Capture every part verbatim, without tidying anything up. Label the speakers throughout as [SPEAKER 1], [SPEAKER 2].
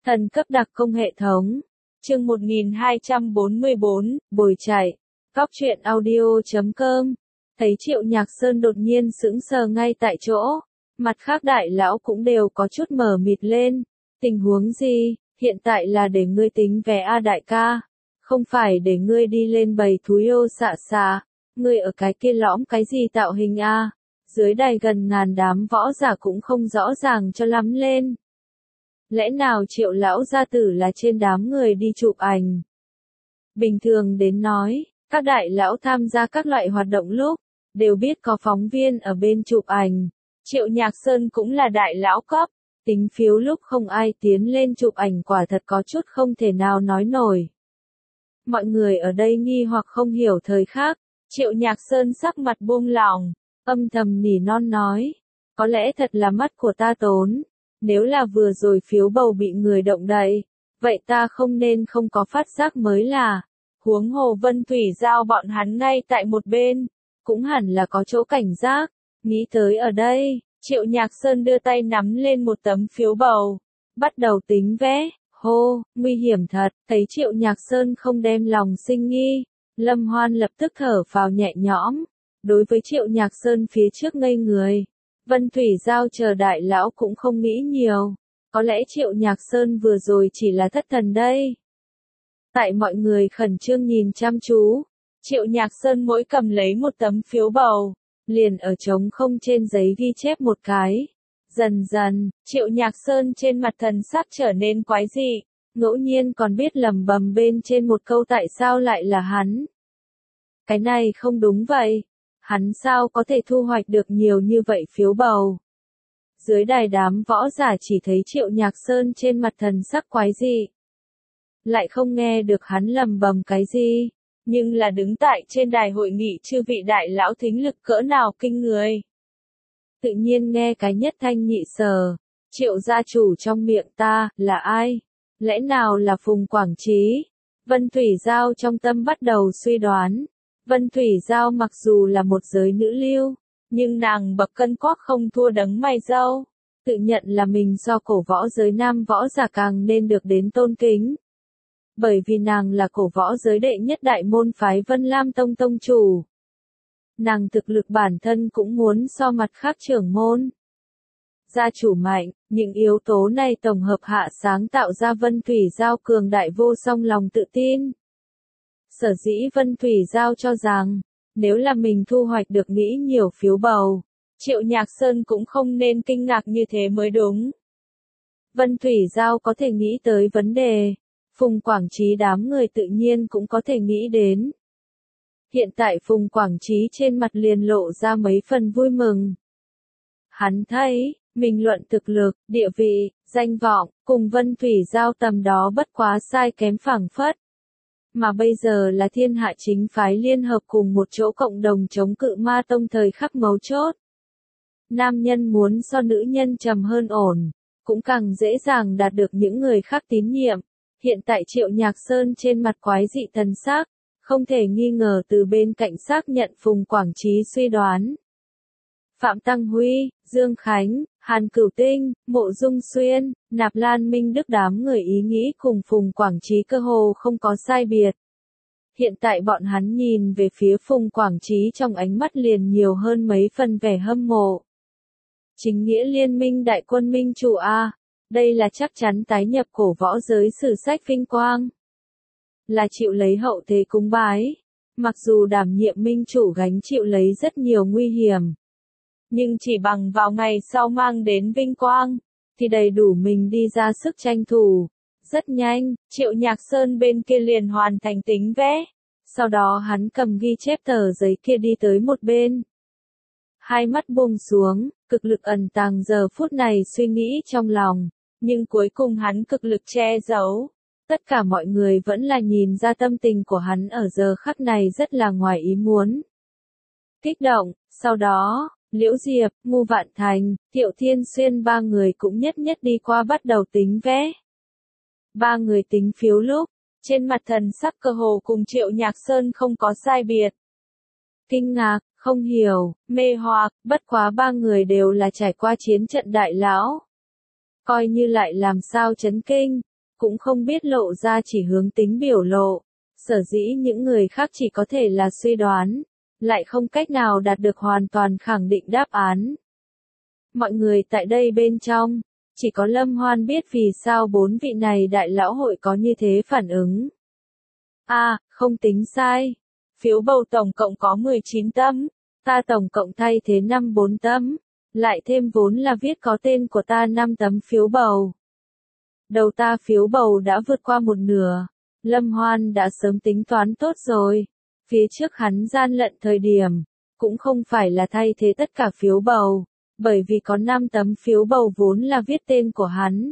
[SPEAKER 1] Thần cấp đặc công hệ thống. Chương một nghìn hai trăm bốn mươi bốn, Bồi chạy. Góc truyện audio chấm com. Thấy Triệu Nhạc Sơn đột nhiên sững sờ ngay tại chỗ. Mặt khác đại lão cũng đều có chút mờ mịt lên. Tình huống gì, hiện tại là để ngươi tính vé a đại ca. Không phải để ngươi đi lên bầy thú yêu xạ xà. Ngươi ở cái kia lõm cái gì tạo hình a? Dưới đài gần ngàn đám võ giả cũng không rõ ràng cho lắm lên. Lẽ nào Triệu lão gia tử là trên đám người đi chụp ảnh? Bình thường đến nói, các đại lão tham gia các loại hoạt động lúc, đều biết có phóng viên ở bên chụp ảnh. Triệu Nhạc Sơn cũng là đại lão cấp, tính phiếu lúc không ai tiến lên chụp ảnh quả thật có chút không thể nào nói nổi. Mọi người ở đây nghi hoặc không hiểu thời khắc, Triệu Nhạc Sơn sắc mặt buông lỏng, âm thầm nỉ non nói, có lẽ thật là mắt của ta tốn. Nếu là vừa rồi phiếu bầu bị người động đậy, vậy ta không nên không có phát giác mới là. Huống hồ Vân Thủy giao bọn hắn ngay tại một bên, cũng hẳn là có chỗ cảnh giác. Nghĩ tới ở đây, Triệu Nhạc Sơn đưa tay nắm lên một tấm phiếu bầu, bắt đầu tính vé. Hô, nguy hiểm thật, thấy Triệu Nhạc Sơn không đem lòng sinh nghi, Lâm Hoan lập tức thở phào nhẹ nhõm. Đối với Triệu Nhạc Sơn phía trước ngây người, Vân Thủy Giao chờ đại lão cũng không nghĩ nhiều, có lẽ Triệu Nhạc Sơn vừa rồi chỉ là thất thần đây. Tại mọi người khẩn trương nhìn chăm chú, Triệu Nhạc Sơn mỗi cầm lấy một tấm phiếu bầu, liền ở trống không trên giấy ghi chép một cái. Dần dần, Triệu Nhạc Sơn trên mặt thần sắc trở nên quái dị, ngẫu nhiên còn biết lẩm bẩm bên trên một câu tại sao lại là hắn. Cái này không đúng vậy. Hắn sao có thể thu hoạch được nhiều như vậy phiếu bầu? Dưới đài đám võ giả chỉ thấy Triệu Nhạc Sơn trên mặt thần sắc quái dị. Lại không nghe được hắn lầm bầm cái gì, nhưng là đứng tại trên đài hội nghị chư vị đại lão thính lực cỡ nào kinh người. Tự nhiên nghe cái nhất thanh nhị sở, Triệu gia chủ trong miệng ta, là ai? Lẽ nào là Phùng Quảng Trí? Vân Thủy Giao trong tâm bắt đầu suy đoán. Vân Thủy Giao mặc dù là một giới nữ lưu, nhưng nàng bậc cân quắc không thua đấng mày râu, tự nhận là mình do cổ võ giới nam võ giả càng nên được đến tôn kính. Bởi vì nàng là cổ võ giới đệ nhất đại môn phái Vân Lam Tông tông chủ. Nàng thực lực bản thân cũng muốn so mặt khác trưởng môn. Gia chủ mạnh, những yếu tố này tổng hợp hạ sáng tạo ra Vân Thủy Giao cường đại vô song lòng tự tin. Sở dĩ Vân Thủy Giao cho rằng, nếu là mình thu hoạch được nghĩ nhiều phiếu bầu, Triệu Nhạc Sơn cũng không nên kinh ngạc như thế mới đúng. Vân Thủy Giao có thể nghĩ tới vấn đề, Phùng Quảng Trí đám người tự nhiên cũng có thể nghĩ đến. Hiện tại Phùng Quảng Trí trên mặt liền lộ ra mấy phần vui mừng. Hắn thấy, mình luận thực lực, địa vị, danh vọng, cùng Vân Thủy Giao tầm đó bất quá sai kém phảng phất. Mà bây giờ là thiên hạ chính phái liên hợp cùng một chỗ cộng đồng chống cự ma tông thời khắc mấu chốt. Nam nhân muốn so nữ nhân trầm hơn ổn, cũng càng dễ dàng đạt được những người khác tín nhiệm. Hiện tại Triệu Nhạc Sơn trên mặt quái dị thần sắc, không thể nghi ngờ từ bên cạnh xác nhận Phùng Quảng Trí suy đoán. Phạm Tăng Huy, Dương Khánh, Hàn Cửu Tinh, Mộ Dung Xuyên, Nạp Lan Minh Đức đám người ý nghĩ cùng Phùng Quảng Trí cơ hồ không có sai biệt. Hiện tại bọn hắn nhìn về phía Phùng Quảng Trí trong ánh mắt liền nhiều hơn mấy phần vẻ hâm mộ. Chính nghĩa liên minh đại quân minh chủ A, đây là chắc chắn tái nhập cổ võ giới sử sách vinh quang. Là chịu lấy hậu thế cúng bái, mặc dù đảm nhiệm minh chủ gánh chịu lấy rất nhiều nguy hiểm. Nhưng chỉ bằng vào ngày sau mang đến vinh quang, thì đầy đủ mình đi ra sức tranh thủ. Rất nhanh, Triệu Nhạc Sơn bên kia liền hoàn thành tính vé. Sau đó hắn cầm ghi chép tờ giấy kia đi tới một bên. Hai mắt buông xuống, cực lực ẩn tàng giờ phút này suy nghĩ trong lòng. Nhưng cuối cùng hắn cực lực che giấu. Tất cả mọi người vẫn là nhìn ra tâm tình của hắn ở giờ khắc này rất là ngoài ý muốn. Kích động, sau đó, Liễu Diệp, Ngô Vạn Thành, Thiệu Thiên Xuyên ba người cũng nhất nhất đi qua bắt đầu tính vé. Ba người tính phiếu lúc, trên mặt thần sắc cơ hồ cùng Triệu Nhạc Sơn không có sai biệt. Kinh ngạc, không hiểu, mê hoặc, bất quá ba người đều là trải qua chiến trận đại lão. Coi như lại làm sao chấn kinh, cũng không biết lộ ra chỉ hướng tính biểu lộ. Sở dĩ những người khác chỉ có thể là suy đoán, lại không cách nào đạt được hoàn toàn khẳng định đáp án. Mọi người tại đây bên trong, chỉ có Lâm Hoan biết vì sao bốn vị này đại lão hội có như thế phản ứng. A, à, không tính sai. Phiếu bầu tổng cộng có mười chín tấm, ta tổng cộng thay thế năm bốn tấm, lại thêm vốn là viết có tên của ta năm tấm phiếu bầu. Đầu ta phiếu bầu đã vượt qua một nửa, Lâm Hoan đã sớm tính toán tốt rồi. Phía trước hắn gian lận thời điểm, cũng không phải là thay thế tất cả phiếu bầu, bởi vì có năm tấm phiếu bầu vốn là viết tên của hắn.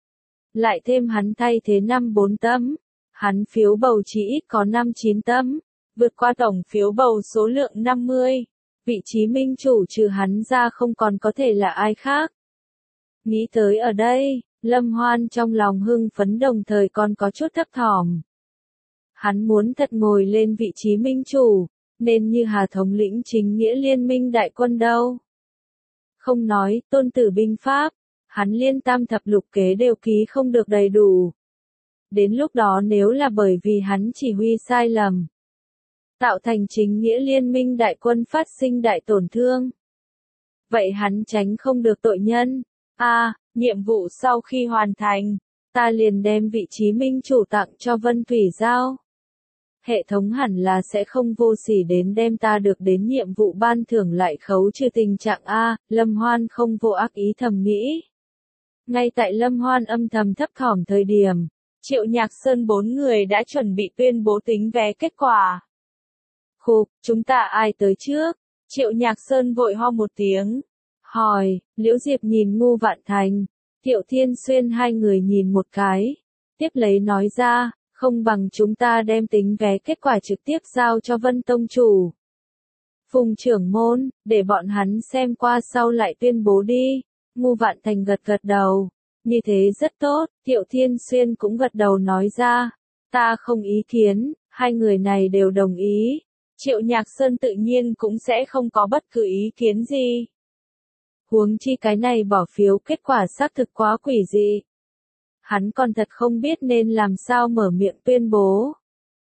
[SPEAKER 1] Lại thêm hắn thay thế năm bốn tấm, hắn phiếu bầu chỉ ít có năm chín tấm, vượt qua tổng phiếu bầu số lượng năm mươi. Vị trí minh chủ trừ hắn ra không còn có thể là ai khác. Nghĩ tới ở đây, Lâm Hoan trong lòng hưng phấn đồng thời còn có chút thấp thỏm. Hắn muốn thật ngồi lên vị trí minh chủ, nên như Hà thống lĩnh chính nghĩa liên minh đại quân đâu. Không nói, tôn tử binh pháp, hắn liên tam thập lục kế đều ký không được đầy đủ. Đến lúc đó nếu là bởi vì hắn chỉ huy sai lầm, tạo thành chính nghĩa liên minh đại quân phát sinh đại tổn thương, vậy hắn tránh không được tội nhân. A, à, nhiệm vụ sau khi hoàn thành, ta liền đem vị trí minh chủ tặng cho Vân Thủy Giao. Hệ thống hẳn là sẽ không vô sỉ đến đem ta được đến nhiệm vụ ban thưởng lại khấu trừ tình trạng A, Lâm Hoan không vô ác ý thầm nghĩ. Ngay tại Lâm Hoan âm thầm thấp thỏm thời điểm, Triệu Nhạc Sơn bốn người đã chuẩn bị tuyên bố tính vé kết quả. Khục, chúng ta ai tới trước? Triệu Nhạc Sơn vội ho một tiếng. Hỏi, Liễu Diệp nhìn Ngô Vạn Thành, Thiệu Thiên Xuyên hai người nhìn một cái. Tiếp lấy nói ra, không bằng chúng ta đem tính vé kết quả trực tiếp giao cho Vân Tông Chủ. Phùng trưởng môn, để bọn hắn xem qua sau lại tuyên bố đi. Ngô Vạn Thành gật gật đầu. Như thế rất tốt, Thiệu Thiên Xuyên cũng gật đầu nói ra. Ta không ý kiến, hai người này đều đồng ý. Triệu Nhạc Sơn tự nhiên cũng sẽ không có bất cứ ý kiến gì. Huống chi cái này bỏ phiếu kết quả xác thực quá quỷ dị. Hắn còn thật không biết nên làm sao mở miệng tuyên bố.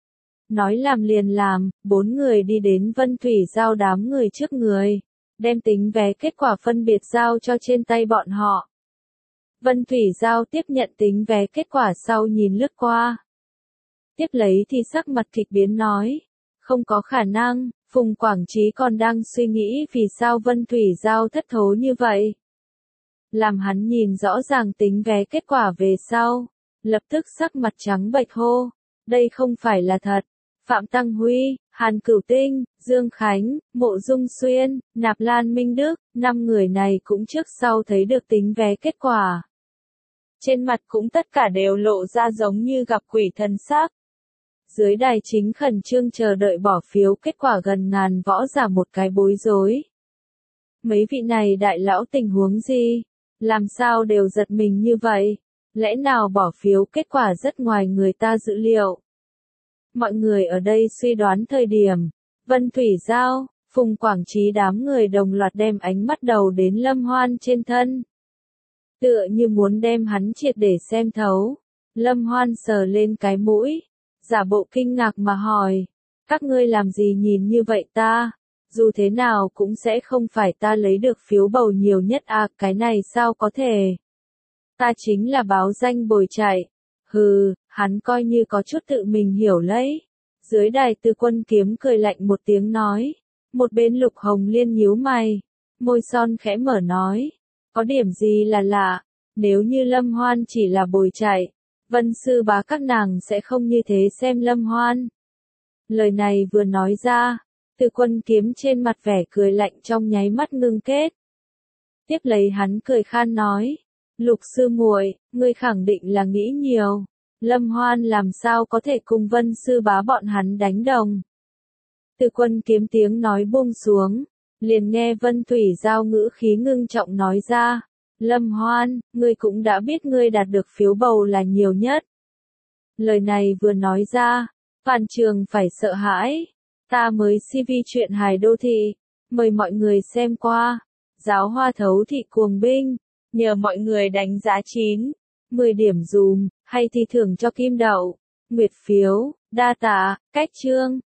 [SPEAKER 1] Nói làm liền làm, bốn người đi đến Vân Thủy Giao đám người trước người, đem tính vé kết quả phân biệt giao cho trên tay bọn họ. Vân Thủy Giao tiếp nhận tính vé kết quả sau nhìn lướt qua. Tiếp lấy thì sắc mặt kịch biến nói, không có khả năng. Phùng Quảng Trí còn đang suy nghĩ vì sao Vân Thủy Giao thất thố như vậy. Làm hắn nhìn rõ ràng tính vé kết quả về sau, lập tức sắc mặt trắng bệch hô, đây không phải là thật. Phạm Tăng Huy, Hàn Cửu Tinh, Dương Khánh, Mộ Dung Xuyên, Nạp Lan Minh Đức, năm người này cũng trước sau thấy được tính vé kết quả. Trên mặt cũng tất cả đều lộ ra giống như gặp quỷ thần sắc. Dưới đài chính khẩn trương chờ đợi bỏ phiếu kết quả gần ngàn võ giả một cái bối rối. Mấy vị này đại lão tình huống gì? Làm sao đều giật mình như vậy? Lẽ nào bỏ phiếu kết quả rất ngoài người ta dự liệu? Mọi người ở đây suy đoán thời điểm, Vân Thủy Giao, Phùng Quảng Trí đám người đồng loạt đem ánh mắt đầu đến Lâm Hoan trên thân. Tựa như muốn đem hắn triệt để xem thấu. Lâm Hoan sờ lên cái mũi, giả bộ kinh ngạc mà hỏi, các ngươi làm gì nhìn như vậy ta? Dù thế nào cũng sẽ không phải ta lấy được phiếu bầu nhiều nhất à, cái này sao có thể? Ta chính là báo danh bồi chạy. Hừ, hắn coi như có chút tự mình hiểu lấy. Dưới đài Từ Quân Kiếm cười lạnh một tiếng nói. Một bên Lục Hồng Liên nhíu mày, môi son khẽ mở nói, có điểm gì là lạ, nếu như Lâm Hoan chỉ là bồi chạy, Vân Sư Bá các nàng sẽ không như thế xem Lâm Hoan. Lời này vừa nói ra, Từ Quân Kiếm trên mặt vẻ cười lạnh trong nháy mắt ngưng kết. Tiếp lấy hắn cười khan nói, Lục sư muội, ngươi khẳng định là nghĩ nhiều, Lâm Hoan làm sao có thể cùng Vân Sư Bá bọn hắn đánh đồng. Từ Quân Kiếm tiếng nói buông xuống, liền nghe Vân Thủy Giao ngữ khí ngưng trọng nói ra, Lâm Hoan, ngươi cũng đã biết ngươi đạt được phiếu bầu là nhiều nhất. Lời này vừa nói ra, toàn trường phải sợ hãi. Ta mới xê vê chuyện hài đô thị, mời mọi người xem qua. Giáo hoa thấu thị cuồng binh, nhờ mọi người đánh giá chín, mười điểm dùm. hay thì thưởng cho kim đậu, nguyệt phiếu, đa tạ, cách chương.